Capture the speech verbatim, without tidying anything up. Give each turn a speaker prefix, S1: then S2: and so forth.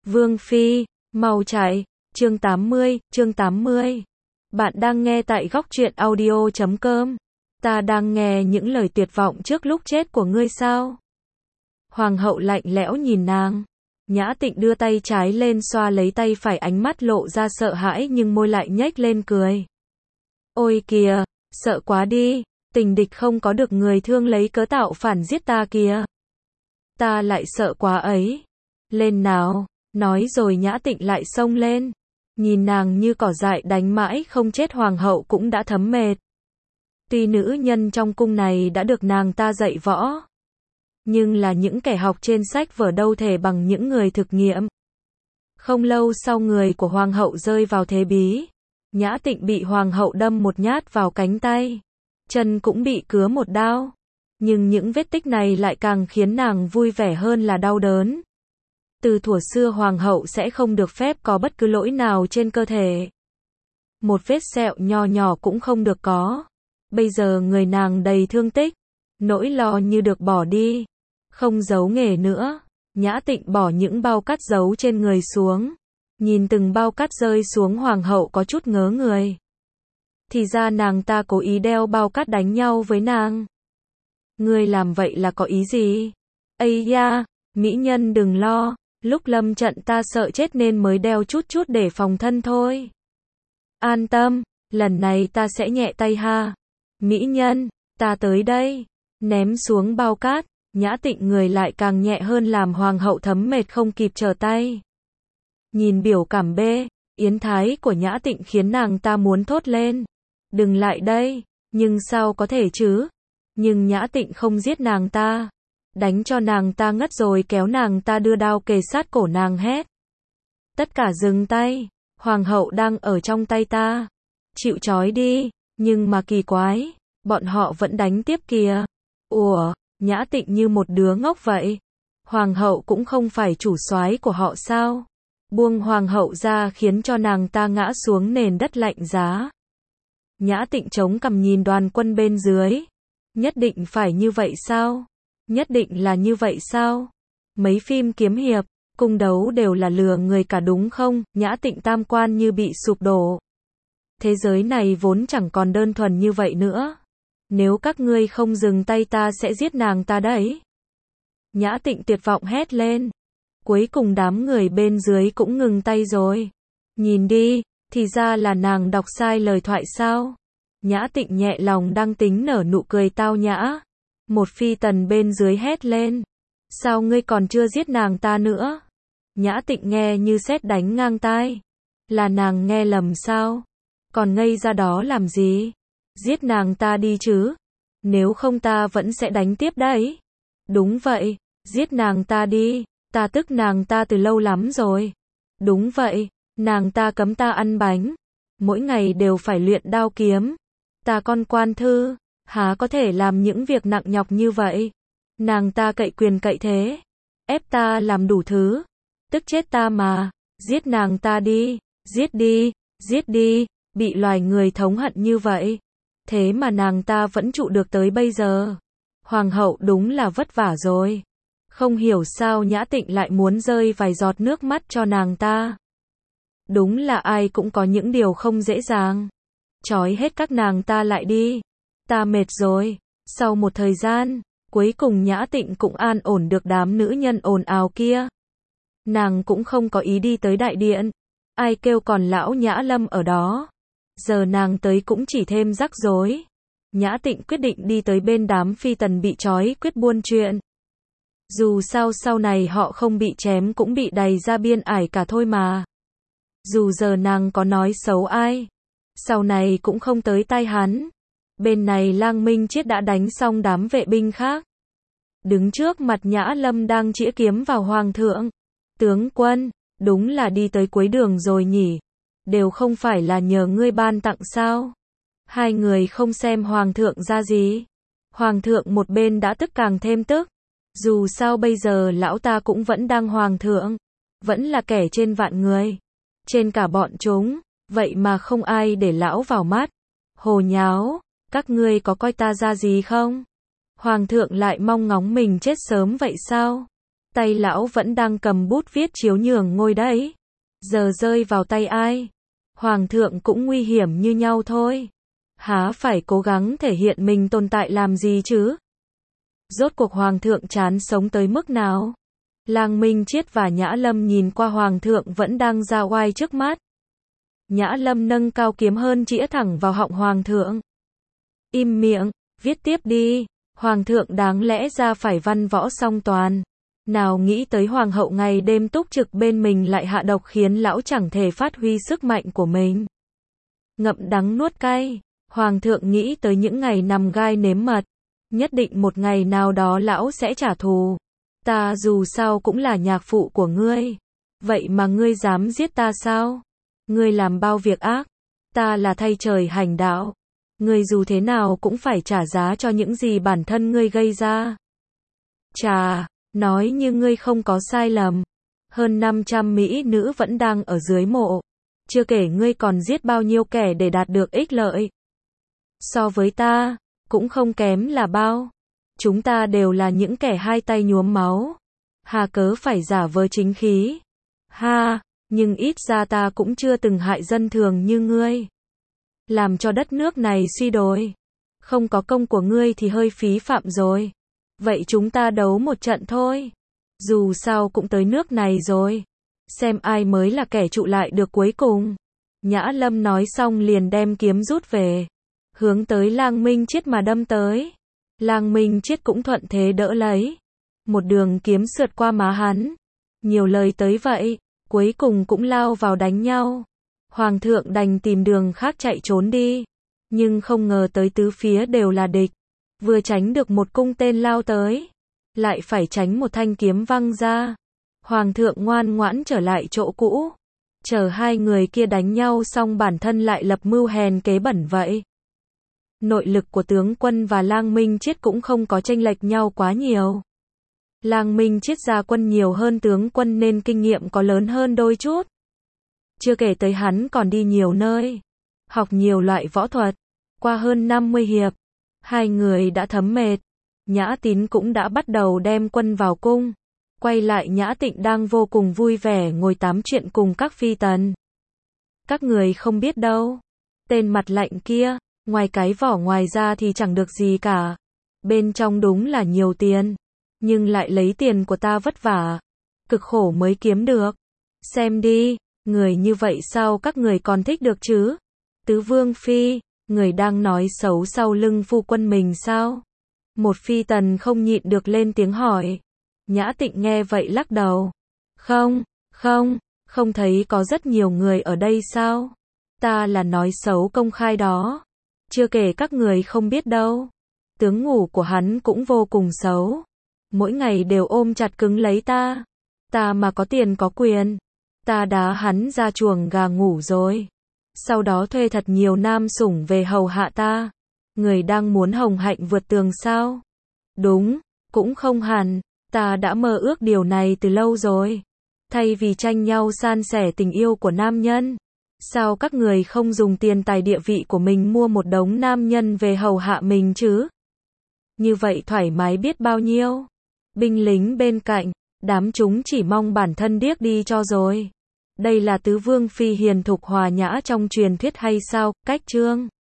S1: Vương Phi, mau chạy, chương tám mươi, chương tám mươi. Bạn đang nghe tại góc truyện audio chấm com. Ta đang nghe những lời tuyệt vọng trước lúc chết của ngươi sao? Hoàng hậu lạnh lẽo nhìn nàng. Nhã Tịnh đưa tay trái lên xoa lấy tay phải, ánh mắt lộ ra sợ hãi nhưng môi lại nhếch lên cười. Ôi kìa, sợ quá đi, tình địch không có được người thương lấy cớ tạo phản giết ta kìa. Ta lại sợ quá ấy. Lên nào, nói rồi Nhã Tịnh lại xông lên. Nhìn nàng như cỏ dại đánh mãi không chết, hoàng hậu cũng đã thấm mệt. Tuy nữ nhân trong cung này đã được nàng ta dạy võ, nhưng là những kẻ học trên sách vở đâu thể bằng những người thực nghiệm. Không lâu sau, người của hoàng hậu rơi vào thế bí. Nhã Tịnh bị hoàng hậu đâm một nhát vào cánh tay, chân cũng bị cứa một đao. Nhưng những vết tích này lại càng khiến nàng vui vẻ hơn là đau đớn. Từ thuở xưa hoàng hậu sẽ không được phép có bất cứ lỗi nào trên cơ thể. Một vết sẹo nho nhỏ cũng không được có. Bây giờ người nàng đầy thương tích, nỗi lo như được bỏ đi. Không giấu nghề nữa, Nhã Tịnh bỏ những bao cát giấu trên người xuống. Nhìn từng bao cát rơi xuống, hoàng hậu có chút ngớ người. Thì ra nàng ta cố ý đeo bao cát đánh nhau với nàng. Ngươi làm vậy là có ý gì? Ây da, mỹ nhân đừng lo, lúc lâm trận ta sợ chết nên mới đeo chút chút để phòng thân thôi. An tâm, lần này ta sẽ nhẹ tay ha. Mỹ nhân, ta tới đây. Ném xuống bao cát, Nhã Tịnh người lại càng nhẹ hơn, làm hoàng hậu thấm mệt không kịp trở tay. Nhìn biểu cảm bê, yến thái của Nhã Tịnh khiến nàng ta muốn thốt lên. Đừng lại đây, nhưng sao có thể chứ? Nhưng Nhã Tịnh không giết nàng ta. Đánh cho nàng ta ngất rồi kéo nàng ta đưa đao kề sát cổ nàng, hét. Tất cả dừng tay, hoàng hậu đang ở trong tay ta. Chịu trói đi, nhưng mà kỳ quái, bọn họ vẫn đánh tiếp kìa. Ủa, Nhã Tịnh như một đứa ngốc vậy. Hoàng hậu cũng không phải chủ soái của họ sao? Buông hoàng hậu ra khiến cho nàng ta ngã xuống nền đất lạnh giá. Nhã Tịnh chống cằm nhìn đoàn quân bên dưới. Nhất định phải như vậy sao? Nhất định là như vậy sao? Mấy phim kiếm hiệp, cung đấu đều là lừa người cả đúng không? Nhã Tịnh tam quan như bị sụp đổ. Thế giới này vốn chẳng còn đơn thuần như vậy nữa. Nếu các ngươi không dừng tay ta sẽ giết nàng ta đấy. Nhã Tịnh tuyệt vọng hét lên. Cuối cùng đám người bên dưới cũng ngừng tay rồi. Nhìn đi, thì ra là nàng đọc sai lời thoại sao? Nhã Tịnh nhẹ lòng đang tính nở nụ cười tao nhã. Một phi tần bên dưới hét lên. Sao ngươi còn chưa giết nàng ta nữa? Nhã Tịnh nghe như sét đánh ngang tai. Là nàng nghe lầm sao? Còn ngây ra đó làm gì? Giết nàng ta đi chứ. Nếu không ta vẫn sẽ đánh tiếp đấy. Đúng vậy, giết nàng ta đi. Ta tức nàng ta từ lâu lắm rồi. Đúng vậy, nàng ta cấm ta ăn bánh. Mỗi ngày đều phải luyện đao kiếm. Ta con quan thư, há có thể làm những việc nặng nhọc như vậy. Nàng ta cậy quyền cậy thế, ép ta làm đủ thứ. Tức chết ta mà. Giết nàng ta đi, giết đi, giết đi. Bị loài người thống hận như vậy, thế mà nàng ta vẫn trụ được tới bây giờ. Hoàng hậu đúng là vất vả rồi. Không hiểu sao Nhã Tịnh lại muốn rơi vài giọt nước mắt cho nàng ta. Đúng là ai cũng có những điều không dễ dàng. Trói hết các nàng ta lại đi. Ta mệt rồi. Sau một thời gian, cuối cùng Nhã Tịnh cũng an ổn được đám nữ nhân ồn ào kia. Nàng cũng không có ý đi tới đại điện. Ai kêu còn lão Nhã Lâm ở đó. Giờ nàng tới cũng chỉ thêm rắc rối. Nhã Tịnh quyết định đi tới bên đám phi tần bị trói, quyết buôn chuyện. Dù sao sau này họ không bị chém cũng bị đày ra biên ải cả thôi mà. Dù giờ nàng có nói xấu ai, sau này cũng không tới tai hắn. Bên này Lang Minh Chiết đã đánh xong đám vệ binh khác. Đứng trước mặt Nhã Lâm đang chĩa kiếm vào hoàng thượng. Tướng quân, đúng là đi tới cuối đường rồi nhỉ. Đều không phải là nhờ ngươi ban tặng sao? Hai người không xem hoàng thượng ra gì. Hoàng thượng một bên đã tức càng thêm tức. Dù sao bây giờ lão ta cũng vẫn đang hoàng thượng. Vẫn là kẻ trên vạn người. Trên cả bọn chúng. Vậy mà không ai để lão vào mắt. Hồ nháo. Các ngươi có coi ta ra gì không? Hoàng thượng lại mong ngóng mình chết sớm vậy sao? Tay lão vẫn đang cầm bút viết chiếu nhường ngôi đấy. Giờ rơi vào tay ai? Hoàng thượng cũng nguy hiểm như nhau thôi. Há phải cố gắng thể hiện mình tồn tại làm gì chứ? Rốt cuộc Hoàng thượng chán sống tới mức nào? Lang Minh Chiết và Nhã Lâm nhìn qua Hoàng thượng vẫn đang ra oai trước mắt. Nhã Lâm nâng cao kiếm hơn chĩa thẳng vào họng Hoàng thượng. Im miệng, viết tiếp đi. Hoàng thượng đáng lẽ ra phải văn võ song toàn. Nào nghĩ tới Hoàng hậu ngày đêm túc trực bên mình lại hạ độc khiến lão chẳng thể phát huy sức mạnh của mình. Ngậm đắng nuốt cay, Hoàng thượng nghĩ tới những ngày nằm gai nếm mật. Nhất định một ngày nào đó lão sẽ trả thù. Ta dù sao cũng là nhạc phụ của ngươi. Vậy mà ngươi dám giết ta sao? Ngươi làm bao việc ác. Ta là thay trời hành đạo. Ngươi dù thế nào cũng phải trả giá cho những gì bản thân ngươi gây ra. Chà, nói như ngươi không có sai lầm. Hơn năm trăm mỹ nữ vẫn đang ở dưới mộ. Chưa kể ngươi còn giết bao nhiêu kẻ để đạt được ích lợi. So với ta, cũng không kém là bao. Chúng ta đều là những kẻ hai tay nhuốm máu. Hà cớ phải giả vờ chính khí. Ha, nhưng ít ra ta cũng chưa từng hại dân thường như ngươi. Làm cho đất nước này suy đồi. Không có công của ngươi thì hơi phí phạm rồi. Vậy chúng ta đấu một trận thôi. Dù sao cũng tới nước này rồi. Xem ai mới là kẻ trụ lại được cuối cùng. Nhã Lâm nói xong liền đem kiếm rút về. Hướng tới Lang Minh Chiết mà đâm tới. Lang Minh Chiết cũng thuận thế đỡ lấy. Một đường kiếm sượt qua má hắn. Nhiều lời tới vậy, cuối cùng cũng lao vào đánh nhau. Hoàng thượng đành tìm đường khác chạy trốn đi. Nhưng không ngờ tới tứ phía đều là địch. Vừa tránh được một cung tên lao tới. Lại phải tránh một thanh kiếm văng ra. Hoàng thượng ngoan ngoãn trở lại chỗ cũ. Chờ hai người kia đánh nhau xong bản thân lại lập mưu hèn kế bẩn vậy. Nội lực của tướng quân và Lang Minh Chiết cũng không có chênh lệch nhau quá nhiều. Lang Minh Chiết ra quân nhiều hơn tướng quân nên kinh nghiệm có lớn hơn đôi chút. Chưa kể tới hắn còn đi nhiều nơi, học nhiều loại võ thuật. Qua hơn năm mươi hiệp, hai người đã thấm mệt. Nhã Tín cũng đã bắt đầu đem quân vào cung. Quay lại Nhã Tịnh đang vô cùng vui vẻ ngồi tám chuyện cùng các phi tần. Các người không biết đâu. Tên mặt lạnh kia, ngoài cái vỏ ngoài ra thì chẳng được gì cả. Bên trong đúng là nhiều tiền. Nhưng lại lấy tiền của ta vất vả. Cực khổ mới kiếm được. Xem đi, người như vậy sao các người còn thích được chứ? Tứ Vương Phi, người đang nói xấu sau lưng phu quân mình sao? Một phi tần không nhịn được lên tiếng hỏi. Nhã Tịnh nghe vậy lắc đầu. Không, không, không thấy có rất nhiều người ở đây sao? Ta là nói xấu công khai đó. Chưa kể các người không biết đâu. Tướng ngủ của hắn cũng vô cùng xấu. Mỗi ngày đều ôm chặt cứng lấy ta. Ta mà có tiền có quyền. Ta đá hắn ra chuồng gà ngủ rồi. Sau đó thuê thật nhiều nam sủng về hầu hạ ta. Người đang muốn hồng hạnh vượt tường sao? Đúng, cũng không hẳn. Ta đã mơ ước điều này từ lâu rồi. Thay vì tranh nhau san sẻ tình yêu của nam nhân. Sao các người không dùng tiền tài địa vị của mình mua một đống nam nhân về hầu hạ mình chứ? Như vậy thoải mái biết bao nhiêu. Binh lính bên cạnh, đám chúng chỉ mong bản thân điếc đi cho rồi. Đây là Tứ Vương Phi hiền thục hòa nhã trong truyền thuyết hay sao? Cách chương